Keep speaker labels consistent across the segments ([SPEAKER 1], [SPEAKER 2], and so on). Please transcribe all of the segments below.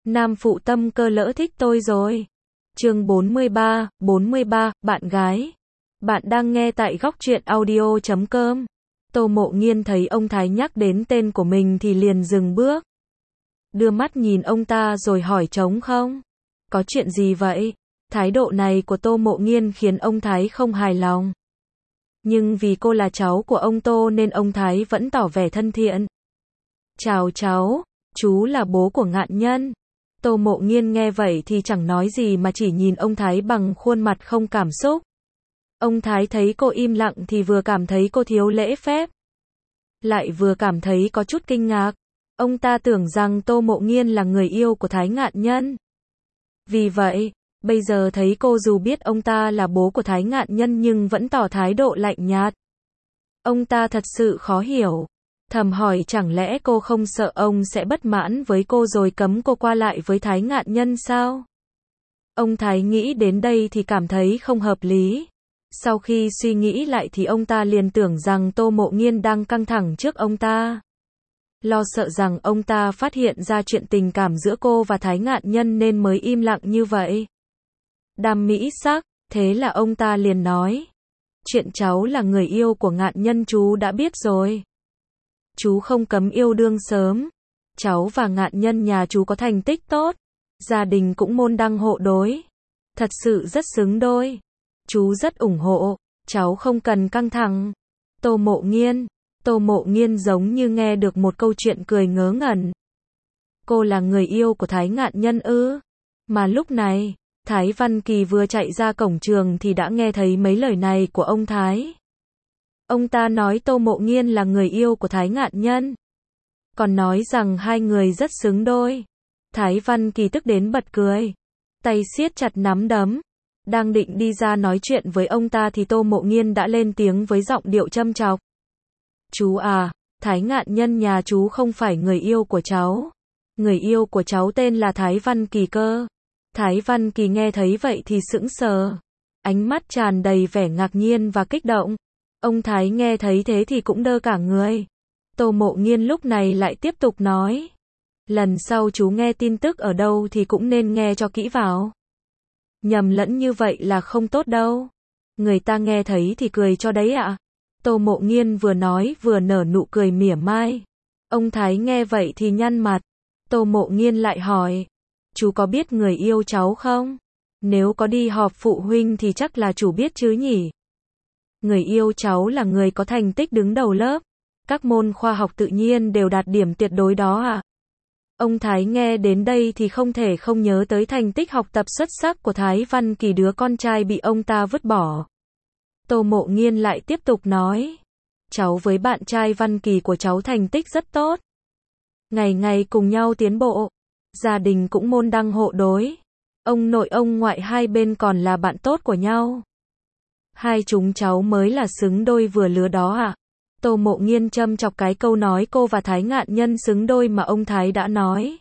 [SPEAKER 1] Nam phụ tâm cơ lỡ thích tôi rồi. Chương 43, bạn gái. Bạn đang nghe tại góc truyện audio.com. Tô Mộ Nghiên thấy ông Thái nhắc đến tên của mình thì liền dừng bước. Đưa mắt nhìn ông ta rồi hỏi trống không? Có chuyện gì vậy? Thái độ này của Tô Mộ Nghiên khiến ông Thái không hài lòng. Nhưng vì cô là cháu của ông Tô nên ông Thái vẫn tỏ vẻ thân thiện. Chào cháu, chú là bố của Ngạn Nhân. Tô Mộ Nghiên nghe vậy thì chẳng nói gì mà chỉ nhìn ông Thái bằng khuôn mặt không cảm xúc. Ông Thái thấy cô im lặng thì vừa cảm thấy cô thiếu lễ phép, lại vừa cảm thấy có chút kinh ngạc. Ông ta tưởng rằng Tô Mộ Nghiên là người yêu của Thái Ngạn Nhân. Vì vậy, bây giờ thấy cô dù biết ông ta là bố của Thái Ngạn Nhân nhưng vẫn tỏ thái độ lạnh nhạt. Ông ta thật sự khó hiểu. Thầm hỏi chẳng lẽ cô không sợ ông sẽ bất mãn với cô rồi cấm cô qua lại với Thái Ngạn Nhân sao? Ông Thái nghĩ đến đây thì cảm thấy không hợp lý. Sau khi suy nghĩ lại thì ông ta liền tưởng rằng Tô Mộ Nghiên đang căng thẳng trước ông ta. Lo sợ rằng ông ta phát hiện ra chuyện tình cảm giữa cô và Thái Ngạn Nhân nên mới im lặng như vậy. Đam mỹ sắc, thế là ông ta liền nói. Chuyện cháu là người yêu của Ngạn Nhân chú đã biết rồi. Chú không cấm yêu đương sớm. Cháu và Ngạn Nhân nhà chú có thành tích tốt. Gia đình cũng môn đăng hộ đối. Thật sự rất xứng đôi. Chú rất ủng hộ. Cháu không cần căng thẳng. Tô Mộ Nghiên giống như nghe được một câu chuyện cười ngớ ngẩn. Cô là người yêu của Thái Ngạn Nhân ư? Mà lúc này, Thái Văn Kỳ vừa chạy ra cổng trường thì đã nghe thấy mấy lời này của ông Thái. Ông ta nói Tô Mộ Nghiên là người yêu của Thái Ngạn Nhân. Còn nói rằng hai người rất xứng đôi. Thái Văn Kỳ tức đến bật cười. Tay siết chặt nắm đấm. Đang định đi ra nói chuyện với ông ta thì Tô Mộ Nghiên đã lên tiếng với giọng điệu châm chọc. Chú à, Thái Ngạn Nhân nhà chú không phải người yêu của cháu. Người yêu của cháu tên là Thái Văn Kỳ cơ. Thái Văn Kỳ nghe thấy vậy thì sững sờ. Ánh mắt tràn đầy vẻ ngạc nhiên và kích động. Ông Thái nghe thấy thế thì cũng đơ cả người. Tô Mộ Nghiên lúc này lại tiếp tục nói. Lần sau chú nghe tin tức ở đâu thì cũng nên nghe cho kỹ vào. Nhầm lẫn như vậy là không tốt đâu. Người ta nghe thấy thì cười cho đấy ạ. Tô Mộ Nghiên vừa nói vừa nở nụ cười mỉa mai. Ông Thái nghe vậy thì nhăn mặt. Tô Mộ Nghiên lại hỏi. Chú có biết người yêu cháu không? Nếu có đi họp phụ huynh thì chắc là chú biết chứ nhỉ? Người yêu cháu là người có thành tích đứng đầu lớp. Các môn khoa học tự nhiên đều đạt điểm tuyệt đối đó ạ. Ông Thái nghe đến đây thì không thể không nhớ tới thành tích học tập xuất sắc của Thái Văn Kỳ, đứa con trai bị ông ta vứt bỏ. Tô Mộ Nghiên lại tiếp tục nói. Cháu với bạn trai Văn Kỳ của cháu thành tích rất tốt. Ngày ngày cùng nhau tiến bộ. Gia đình cũng môn đăng hộ đối. Ông nội ông ngoại hai bên còn là bạn tốt của nhau. Hai chúng cháu mới là xứng đôi vừa lứa đó ạ. Tô Mộ Nghiên châm chọc cái câu nói cô và Thái Ngạn Nhân xứng đôi mà ông Thái đã nói.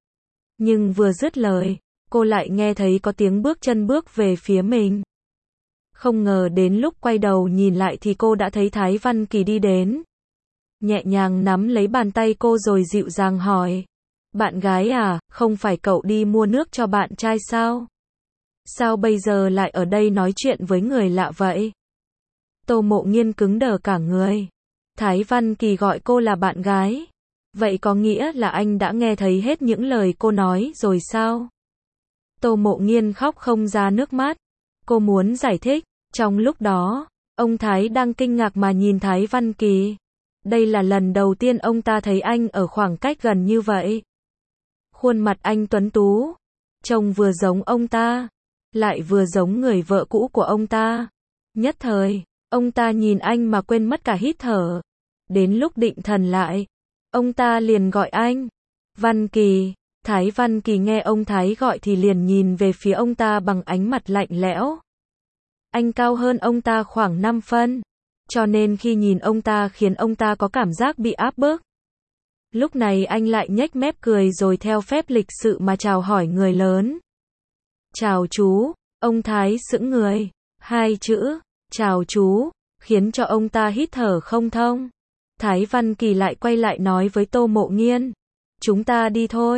[SPEAKER 1] Nhưng vừa dứt lời, cô lại nghe thấy có tiếng bước chân bước về phía mình. Không ngờ đến lúc quay đầu nhìn lại thì cô đã thấy Thái Văn Kỳ đi đến. Nhẹ nhàng nắm lấy bàn tay cô rồi dịu dàng hỏi. Bạn gái à, không phải cậu đi mua nước cho bạn trai sao? Sao bây giờ lại ở đây nói chuyện với người lạ vậy? Tô Mộ Nghiên cứng đờ cả người. Thái Văn Kỳ gọi cô là bạn gái. Vậy có nghĩa là anh đã nghe thấy hết những lời cô nói rồi sao? Tô Mộ Nghiên khóc không ra nước mắt. Cô muốn giải thích. Trong lúc đó, ông Thái đang kinh ngạc mà nhìn Thái Văn Kỳ. Đây là lần đầu tiên ông ta thấy anh ở khoảng cách gần như vậy. Khuôn mặt anh tuấn tú, trông vừa giống ông ta, lại vừa giống người vợ cũ của ông ta. Nhất thời, ông ta nhìn anh mà quên mất cả hít thở. Đến lúc định thần lại, ông ta liền gọi anh. Văn Kỳ. Thái Văn Kỳ nghe ông Thái gọi thì liền nhìn về phía ông ta bằng ánh mặt lạnh lẽo. Anh cao hơn ông ta khoảng 5 phân, cho nên khi nhìn ông ta khiến ông ta có cảm giác bị áp bức. Lúc này anh lại nhếch mép cười rồi theo phép lịch sự mà chào hỏi người lớn. Chào chú. Ông Thái sững người. Hai chữ, chào chú, khiến cho ông ta hít thở không thông. Thái Văn Kỳ lại quay lại nói với Tô Mộ Nghiên. Chúng ta đi thôi.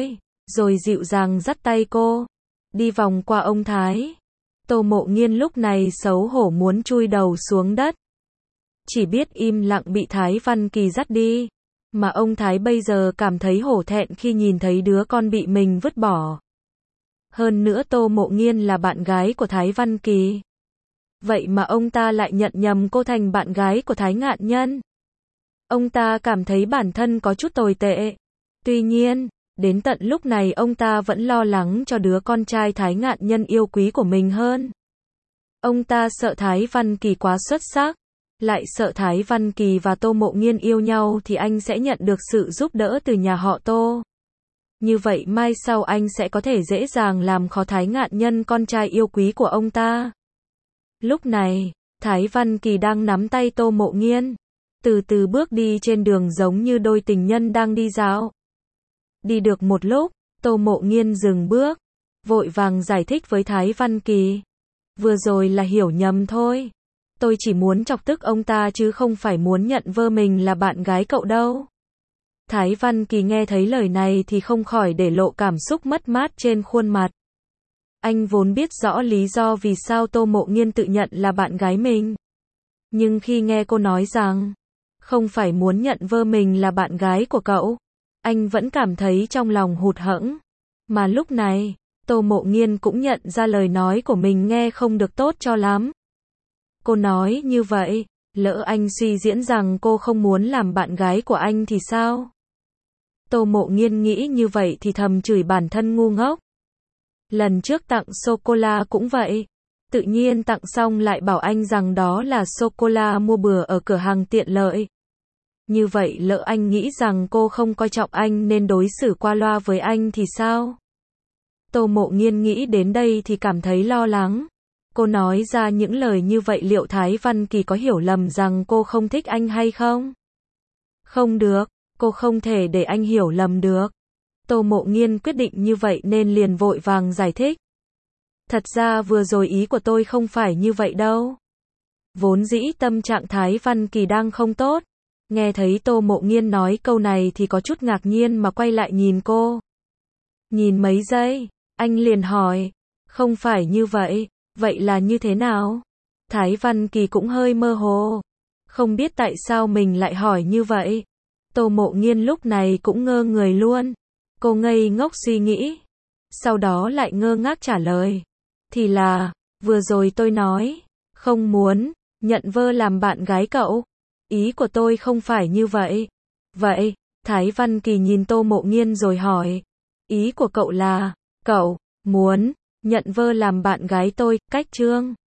[SPEAKER 1] rồi dịu dàng dắt tay cô, đi vòng qua ông Thái. Tô Mộ Nghiên lúc này xấu hổ muốn chui đầu xuống đất. Chỉ biết im lặng bị Thái Văn Kỳ dắt đi. Mà ông Thái bây giờ cảm thấy hổ thẹn khi nhìn thấy đứa con bị mình vứt bỏ. Hơn nữa Tô Mộ Nghiên là bạn gái của Thái Văn Kỳ. Vậy mà ông ta lại nhận nhầm cô thành bạn gái của Thái Ngạn Nhân. Ông ta cảm thấy bản thân có chút tồi tệ. Tuy nhiên, đến tận lúc này ông ta vẫn lo lắng cho đứa con trai Thái Ngạn Nhân yêu quý của mình hơn. Ông ta sợ Thái Văn Kỳ quá xuất sắc, lại sợ Thái Văn Kỳ và Tô Mộ Nghiên yêu nhau thì anh sẽ nhận được sự giúp đỡ từ nhà họ Tô. Như vậy mai sau anh sẽ có thể dễ dàng làm khó Thái Ngạn Nhân con trai yêu quý của ông ta. Lúc này, Thái Văn Kỳ đang nắm tay Tô Mộ Nghiên, từ từ bước đi trên đường giống như đôi tình nhân đang đi dạo. Đi được một lúc, Tô Mộ Nghiên dừng bước, vội vàng giải thích với Thái Văn Kỳ. Vừa rồi là hiểu nhầm thôi. Tôi chỉ muốn chọc tức ông ta chứ không phải muốn nhận vơ mình là bạn gái cậu đâu. Thái Văn Kỳ nghe thấy lời này thì không khỏi để lộ cảm xúc mất mát trên khuôn mặt. Anh vốn biết rõ lý do vì sao Tô Mộ Nghiên tự nhận là bạn gái mình. Nhưng khi nghe cô nói rằng không phải muốn nhận vơ mình là bạn gái của cậu, anh vẫn cảm thấy trong lòng hụt hẫng. Mà lúc này, Tô Mộ Nghiên cũng nhận ra lời nói của mình nghe không được tốt cho lắm. Cô nói như vậy, lỡ anh suy diễn rằng cô không muốn làm bạn gái của anh thì sao? Tô Mộ Nghiên nghĩ như vậy thì thầm chửi bản thân ngu ngốc. Lần trước tặng sô-cô-la cũng vậy. Tự nhiên tặng xong lại bảo anh rằng đó là sô-cô-la mua bừa ở cửa hàng tiện lợi. Như vậy lỡ anh nghĩ rằng cô không coi trọng anh nên đối xử qua loa với anh thì sao? Tô Mộ Nghiên nghĩ đến đây thì cảm thấy lo lắng. Cô nói ra những lời như vậy liệu Thái Văn Kỳ có hiểu lầm rằng cô không thích anh hay không? Không được, cô không thể để anh hiểu lầm được. Tô Mộ Nghiên quyết định như vậy nên liền vội vàng giải thích. Thật ra vừa rồi ý của tôi không phải như vậy đâu. Vốn dĩ tâm trạng Thái Văn Kỳ đang không tốt. Nghe thấy Tô Mộ Nghiên nói câu này thì có chút ngạc nhiên mà quay lại nhìn cô. Nhìn mấy giây, anh liền hỏi. Không phải như vậy, vậy là như thế nào? Thái Văn Kỳ cũng hơi mơ hồ. Không biết tại sao mình lại hỏi như vậy. Tô Mộ Nghiên lúc này cũng ngơ người luôn. Cô ngây ngốc suy nghĩ. Sau đó lại ngơ ngác trả lời. Thì là, vừa rồi tôi nói, không muốn, nhận vơ làm bạn gái cậu. Ý của tôi không phải như vậy. Vậy, Thái Văn Kỳ nhìn Tô Mộ Nghiên rồi hỏi. Ý của cậu là, cậu, muốn, nhận vơ làm bạn gái tôi, cách chương.